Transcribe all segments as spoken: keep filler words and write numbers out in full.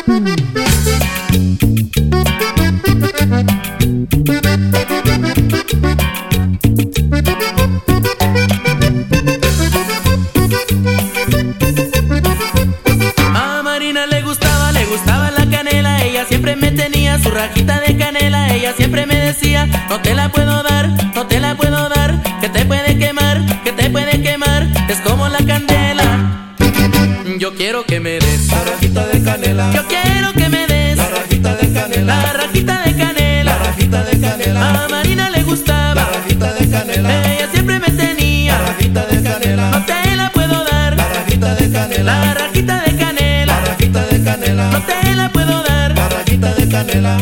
Siempre me tenía su rajita de canela. Ella siempre me decía: no te la puedo dar, no te la puedo dar, que te puede quemar, que te puede quemar, es como la candela. Yo quiero que me des la rajita de canela. Yo quiero que me des la rajita de canela. La rajita de canela. La rajita de canela. A Marina le gustaba la rajita de canela. Ella siempre me tenía la rajita de canela. No te la puedo dar, la rajita de canela. La rajita de canela. La rajita de canela. No te la puedo dar, la rajita de canela.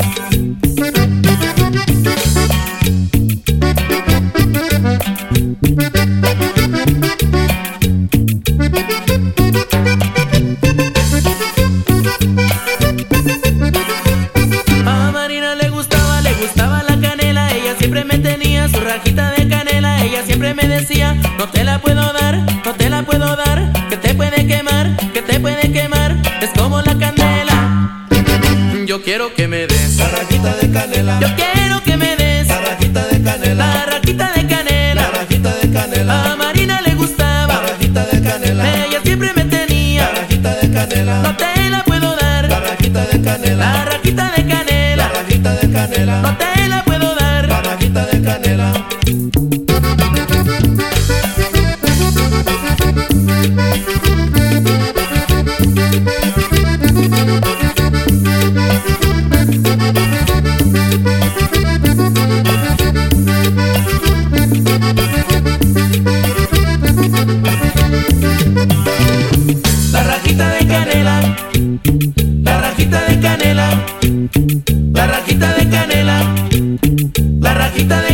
A Marina le gustaba, le gustaba la canela. Ella siempre me tenía su rajita de canela. Ella siempre me decía: no te la puedo dar, no te la puedo dar, que te puede quemar, que te puede quemar, es como la candela. Yo quiero que me des la rajita de canela. Yo quiero que me des la rajita de canela. La rajita de canela. La rajita de canela. A Marina le gustaba la rajita de canela. Ella siempre me tenía la rajita de canela. No te la puedo dar, la rajita de canela. La rajita de canela. La rajita de canela. No te la puedo dar, la rajita de canela. La rajita de canela. La rajita de canela. La rajita de canela. La rajita de